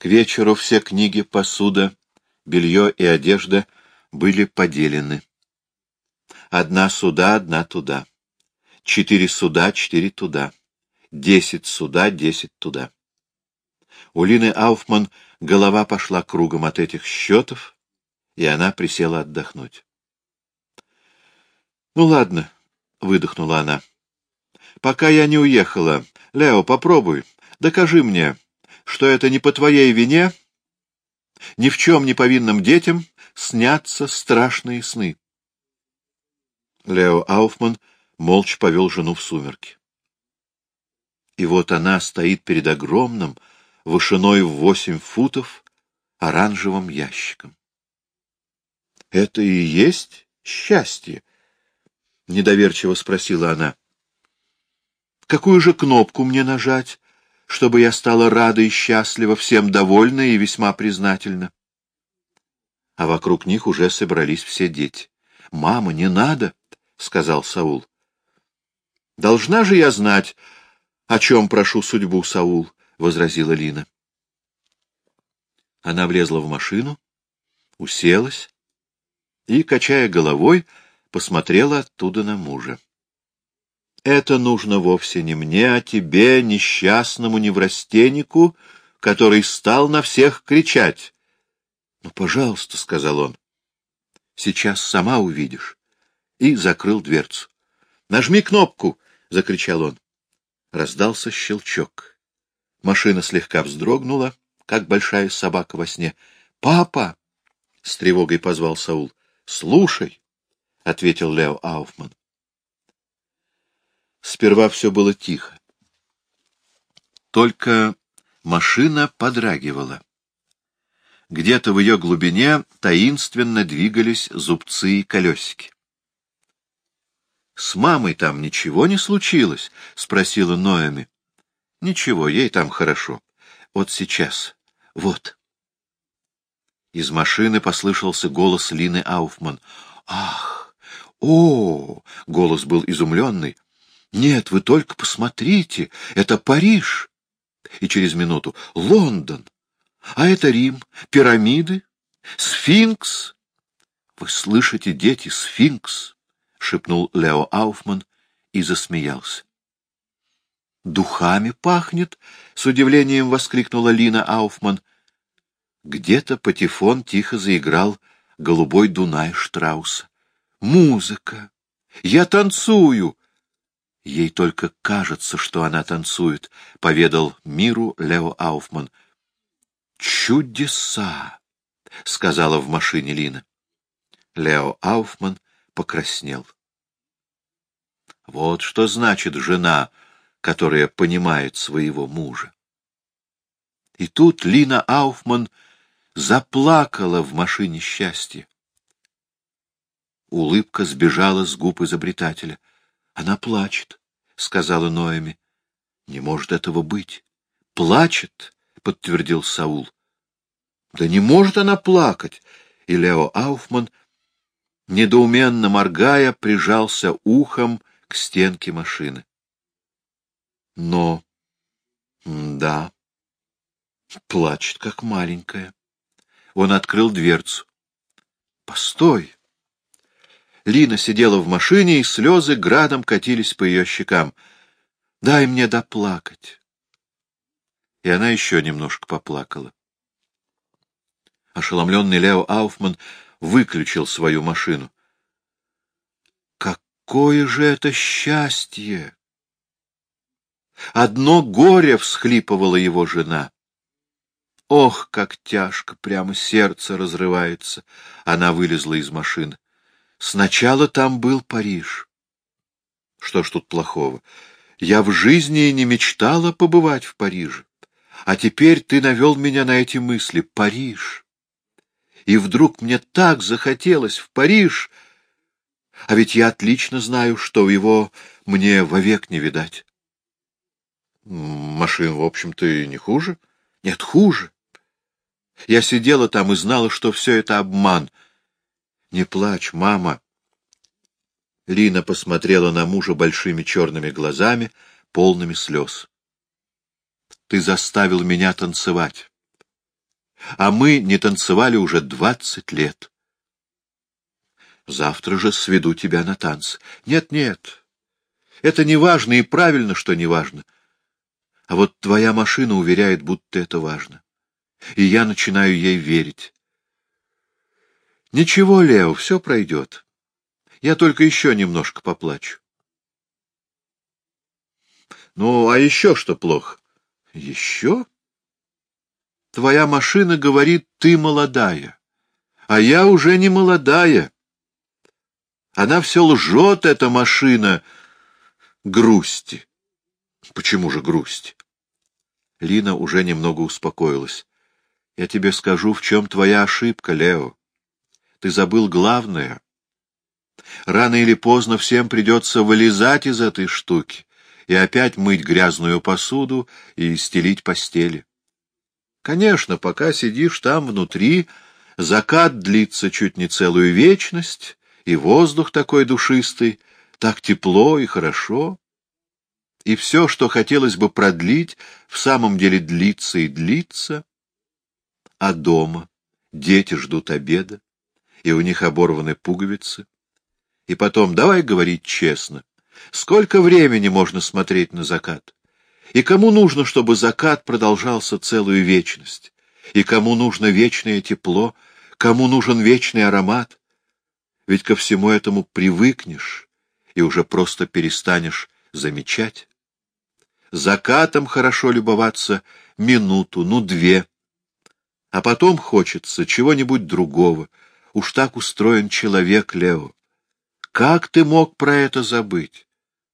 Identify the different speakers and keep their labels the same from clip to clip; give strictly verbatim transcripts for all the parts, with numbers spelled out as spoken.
Speaker 1: К вечеру все книги, посуда, белье и одежда были поделены. Одна сюда, одна туда. Четыре сюда, четыре туда. Десять сюда, десять туда. У Лины Ауфман голова пошла кругом от этих счетов, и она присела отдохнуть. — Ну ладно, — выдохнула она. — Пока я не уехала, Лео, попробуй, докажи мне, что это не по твоей вине, ни в чем не повинным детям снятся страшные сны. Лео Ауфман молча повел жену в сумерки. И вот она стоит перед огромным, вышиной в восемь футов, оранжевым ящиком. — Это и есть счастье? — недоверчиво спросила она. — Какую же кнопку мне нажать, чтобы я стала рада и счастлива, всем довольна и весьма признательна? А вокруг них уже собрались все дети. — Мама, не надо, — сказал Саул. — Должна же я знать, о чем прошу судьбу, Саул, — возразила Лина. Она влезла в машину, уселась и, качая головой, посмотрела оттуда на мужа. — Это нужно вовсе не мне, а тебе, несчастному неврастеннику, который стал на всех кричать. — Ну, пожалуйста, — сказал он, — сейчас сама увидишь. И закрыл дверцу. — Нажми кнопку! — закричал он. Раздался щелчок. Машина слегка вздрогнула, как большая собака во сне. — Папа! — с тревогой позвал Саул. — Слушай! — ответил Лео Ауфман. Сперва все было тихо. Только машина подрагивала. Где-то в ее глубине таинственно двигались зубцы и колесики. — С мамой там ничего не случилось? — спросила Ноэми. — Ничего, ей там хорошо. Вот сейчас. Вот. Из машины послышался голос Лины Ауфман. — Ах! О! — голос был изумленный. — Нет, вы только посмотрите, это Париж. И через минуту — Лондон. А это Рим, пирамиды, сфинкс. Вы слышите, дети, сфинкс? — шепнул Лео Ауфман и засмеялся. — Духами пахнет! — с удивлением воскликнула Лина Ауфман. Где-то патефон тихо заиграл «Голубой Дунай» Штрауса. Музыка! Я танцую! Ей только кажется, что она танцует, — поведал миру Лео Ауфман. Чудеса! — сказала в машине Лина. Лео Ауфман покраснел. Вот что значит жена, которая понимает своего мужа. И тут Лина Ауфман заплакала в машине счастья. Улыбка сбежала с губ изобретателя. — Она плачет, — сказала Ноэми. — Не может этого быть. — Плачет, — подтвердил Саул. — Да не может она плакать! И Лео Ауфман, недоуменно моргая, прижался ухом к стенке машины. Но, да, плачет, как маленькая. Он открыл дверцу. Постой! Лина сидела в машине, и слезы градом катились по ее щекам. Дай мне доплакать. И она еще немножко поплакала. Ошеломленный Лео Ауфман выключил свою машину. Какое же это счастье! Одно горе, — всхлипывала его жена. Ох, как тяжко, прямо сердце разрывается. Она вылезла из машины. Сначала там был Париж. Что ж тут плохого? Я в жизни и не мечтала побывать в Париже. А теперь ты навел меня на эти мысли. Париж. И вдруг мне так захотелось в Париж. А ведь я отлично знаю, что его мне вовек не видать. Машин, в общем-то, и не хуже. Нет, хуже. Я сидела там и знала, что все это обман. Не плачь, мама. Лина посмотрела на мужа большими черными глазами, полными слез. Ты заставил меня танцевать. а мы не танцевали уже двадцать лет. Завтра же сведу тебя на танцы. Нет, нет, это не важно, и правильно, что не важно. А вот твоя машина уверяет, будто это важно. И я начинаю ей верить. Ничего, Лео, все пройдет. Я только еще немножко поплачу. Ну, а еще что плохо? Еще? Твоя машина говорит, ты молодая. А я уже не молодая. Она все лжет, эта машина, грусти. Почему же грусть? Лина уже немного успокоилась. Я тебе скажу, в чем твоя ошибка, Лео. Ты забыл главное. Рано или поздно всем придется вылезать из этой штуки и опять мыть грязную посуду и стелить постели. Конечно, пока сидишь там внутри, закат длится чуть не целую вечность, и воздух такой душистый, так тепло и хорошо. И все, что хотелось бы продлить, в самом деле длится и длится. А дома дети ждут обеда, и у них оборваны пуговицы. И потом, давай говорить честно, сколько времени можно смотреть на закат? И кому нужно, чтобы закат продолжался целую вечность? И кому нужно вечное тепло? Кому нужен вечный аромат? Ведь ко всему этому привыкнешь и уже просто перестанешь замечать. Закатом хорошо любоваться минуту, ну две, а потом хочется чего-нибудь другого. Уж так устроен человек, Лео. Как ты мог про это забыть?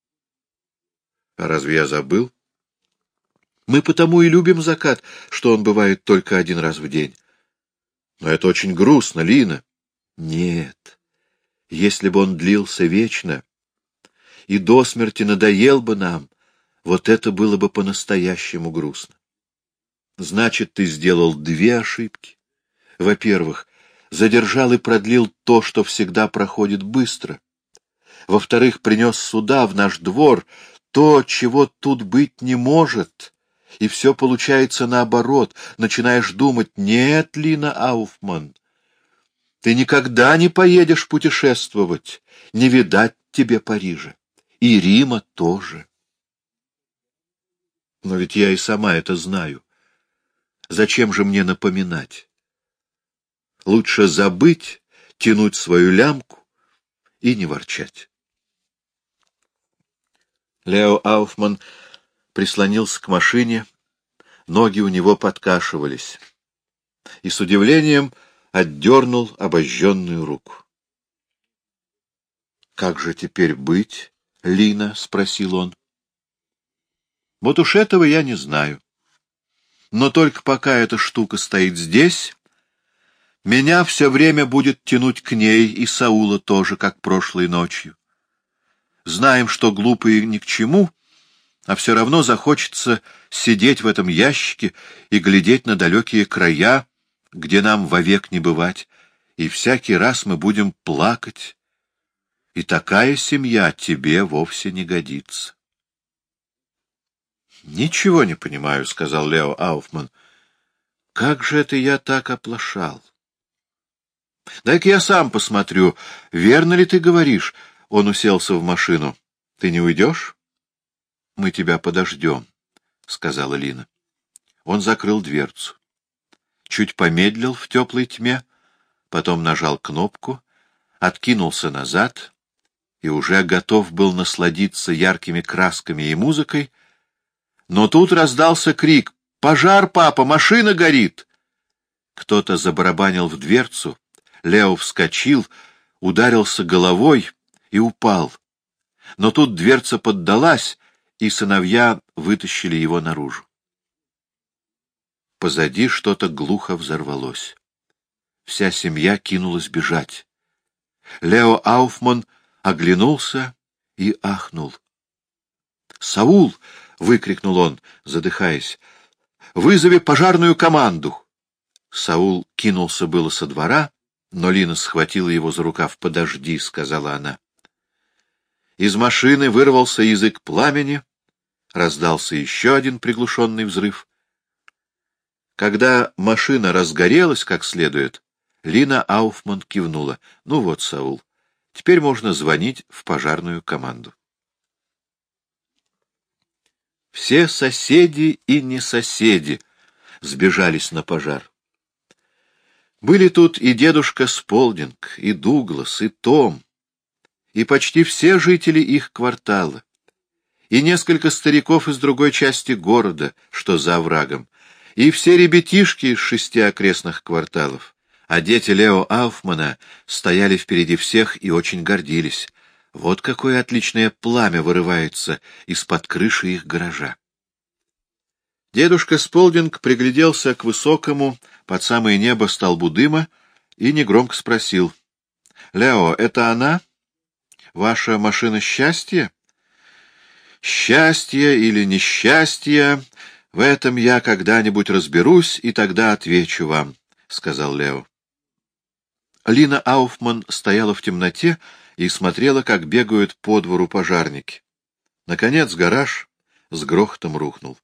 Speaker 1: А разве я забыл? Мы потому и любим закат, что он бывает только один раз в день. Но это очень грустно, Лина. Нет, если бы он длился вечно и до смерти надоел бы нам, вот это было бы по-настоящему грустно. Значит, ты сделал две ошибки. Во-первых, задержал и продлил то, что всегда проходит быстро. Во-вторых, принес сюда, в наш двор, то, чего тут быть не может. И все получается наоборот. Начинаешь думать: нет, Лина Ауфман, ты никогда не поедешь путешествовать, не видать тебе Парижа. И Рима тоже. Но ведь я и сама это знаю. Зачем же мне напоминать? Лучше забыть, тянуть свою лямку и не ворчать. Лео Ауфман прислонился к машине, ноги у него подкашивались, и с удивлением отдернул обожженную руку. — Как же теперь быть, Лина? — спросил он. — Вот уж этого я не знаю. Но только пока эта штука стоит здесь, меня все время будет тянуть к ней, и Саула тоже, как прошлой ночью. Знаем, что глупо и ни к чему, а все равно захочется сидеть в этом ящике и глядеть на далекие края, где нам вовек не бывать, и всякий раз мы будем плакать, и такая семья тебе вовсе не годится. — Ничего не понимаю, — сказал Лео Ауфман. — Как же это я так оплошал? — Дай-ка я сам посмотрю, верно ли ты говоришь. Он уселся в машину. — Ты не уйдешь? — Мы тебя подождем, — сказала Лина. Он закрыл дверцу. Чуть помедлил в теплой тьме, потом нажал кнопку, откинулся назад и уже готов был насладиться яркими красками и музыкой, но тут раздался крик: «Пожар, папа! Машина горит!» Кто-то забарабанил в дверцу, Лео вскочил, ударился головой и упал. Но тут дверца поддалась, и сыновья вытащили его наружу. Позади что-то глухо взорвалось. Вся семья кинулась бежать. Лео Ауфман оглянулся и ахнул. «Саул!» — выкрикнул он, задыхаясь. «Вызови пожарную команду!» Саул кинулся было со двора, но Лина схватила его за рукав. «Подожди», — сказала она. Из машины вырвался язык пламени, раздался еще один приглушенный взрыв. Когда машина разгорелась как следует, Лина Ауфман кивнула. Ну вот, Саул, теперь можно звонить в пожарную команду. Все соседи и не соседи сбежались на пожар. Были тут и дедушка Сполдинг, и Дуглас, и Том, и почти все жители их квартала, и несколько стариков из другой части города, что за оврагом, и все ребятишки из шести окрестных кварталов. А дети Лео Ауфмана стояли впереди всех и очень гордились. Вот какое отличное пламя вырывается из-под крыши их гаража. Дедушка Сполдинг пригляделся к высокому, под самое небо, столбу дыма и негромко спросил: — Лео, это она? Ваша машина счастья? — Счастье или несчастье, в этом я когда-нибудь разберусь, и тогда отвечу вам, — сказал Лео. Лина Ауфман стояла в темноте и смотрела, как бегают по двору пожарники. Наконец гараж с грохотом рухнул.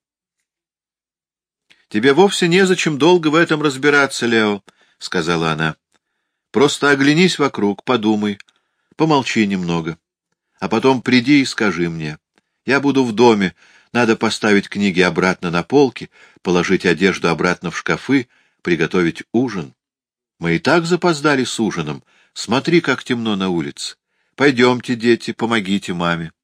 Speaker 1: — Тебе вовсе незачем долго в этом разбираться, Лео, — сказала она. — Просто оглянись вокруг, подумай, помолчи немного, а потом приди и скажи мне. Я буду в доме, надо поставить книги обратно на полки, положить одежду обратно в шкафы, приготовить ужин. Мы и так запоздали с ужином. Смотри, как темно на улице. Пойдемте, дети, помогите маме.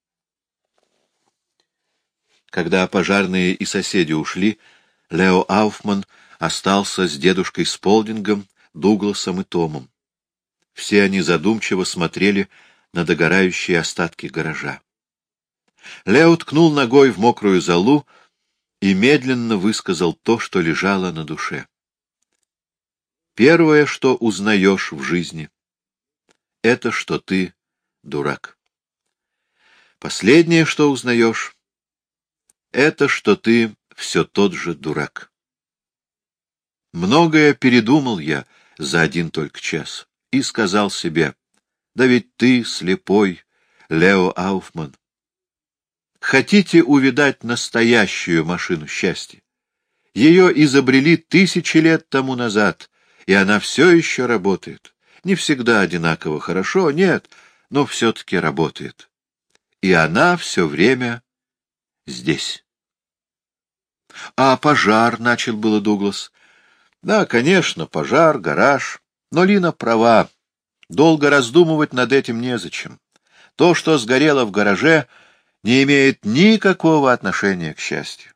Speaker 1: Когда пожарные и соседи ушли, Лео Ауфман остался с дедушкой Сполдингом, Дугласом и Томом. Все они задумчиво смотрели на догорающие остатки гаража. Лео ткнул ногой в мокрую золу и медленно высказал то, что лежало на душе. Первое, что узнаешь в жизни, — это что ты дурак. Последнее, что узнаешь, — это что ты все тот же дурак. Многое передумал я за один только час и сказал себе: да ведь ты слепой, Лео Ауфман. Хотите увидать настоящую машину счастья? Ее изобрели тысячи лет тому назад, и она все еще работает. Не всегда одинаково хорошо, нет, но все-таки работает. И она все время здесь. — А пожар, — начал было Дуглас. — Да, конечно, пожар, гараж. Но Лина права. Долго раздумывать над этим незачем. То, что сгорело в гараже, не имеет никакого отношения к счастью.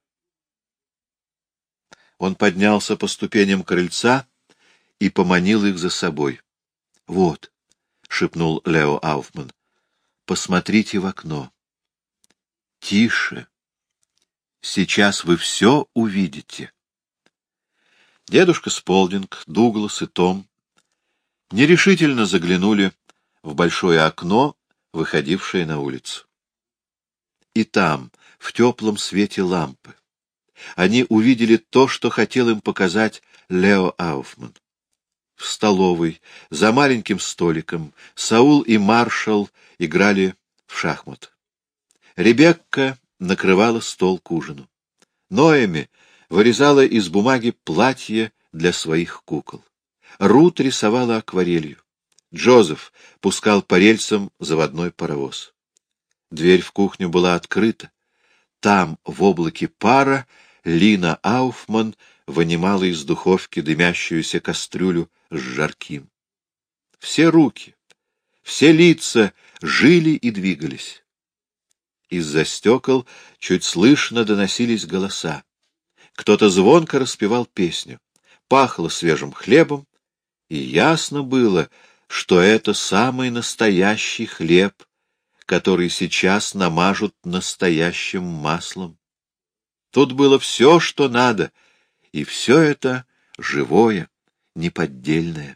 Speaker 1: Он поднялся по ступеням крыльца и поманил их за собой. — Вот, — шепнул Лео Ауфман, — посмотрите в окно. — Тише. Сейчас вы все увидите. Дедушка Сполдинг, Дуглас и Том нерешительно заглянули в большое окно, выходившее на улицу. И там, в теплом свете лампы, они увидели то, что хотел им показать Лео Ауфман. В столовой, за маленьким столиком, Саул и Маршал играли в шахматы. Ребекка накрывала стол к ужину. Ноэми вырезала из бумаги платье для своих кукол. Рут рисовала акварелью. Джозеф пускал по рельсам заводной паровоз. Дверь в кухню была открыта. Там, в облаке пара, Лина Ауфман вынимала из духовки дымящуюся кастрюлю с жарким. Все руки, все лица жили и двигались. Из-за стекол чуть слышно доносились голоса. Кто-то звонко распевал песню. Пахло свежим хлебом, и ясно было, что это самый настоящий хлеб, который сейчас намажут настоящим маслом. Тут было все, что надо, и все это живое, неподдельное.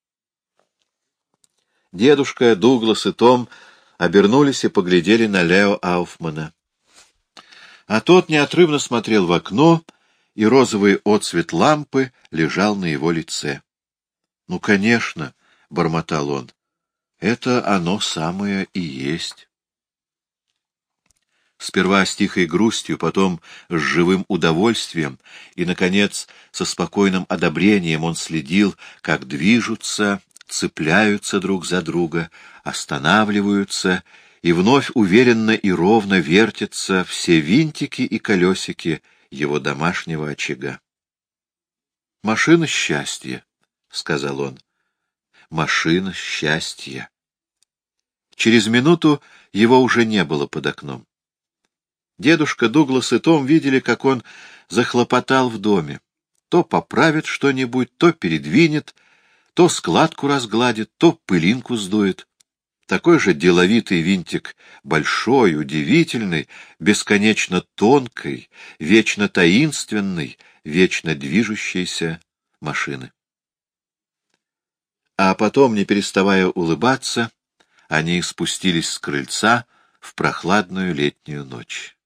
Speaker 1: Дедушка, Дуглас и Том обернулись и поглядели на Лео Ауфмана. А тот неотрывно смотрел в окно, и розовый отсвет лампы лежал на его лице. — Ну, конечно, — бормотал он, — это оно самое и есть. Сперва с тихой грустью, потом с живым удовольствием и, наконец, со спокойным одобрением он следил, как движутся, цепляются друг за друга, останавливаются, и вновь уверенно и ровно вертятся все винтики и колесики его домашнего очага. «Машина счастья», — сказал он, — «машина счастья». Через минуту его уже не было под окном. Дедушка Дуглас и Том видели, как он захлопотал в доме. То поправит что-нибудь, то передвинет, то складку разгладит, то пылинку сдует. Такой же деловитый винтик, большой, удивительный, бесконечно тонкой, вечно таинственной, вечно движущейся машины. А потом, не переставая улыбаться, они спустились с крыльца в прохладную летнюю ночь.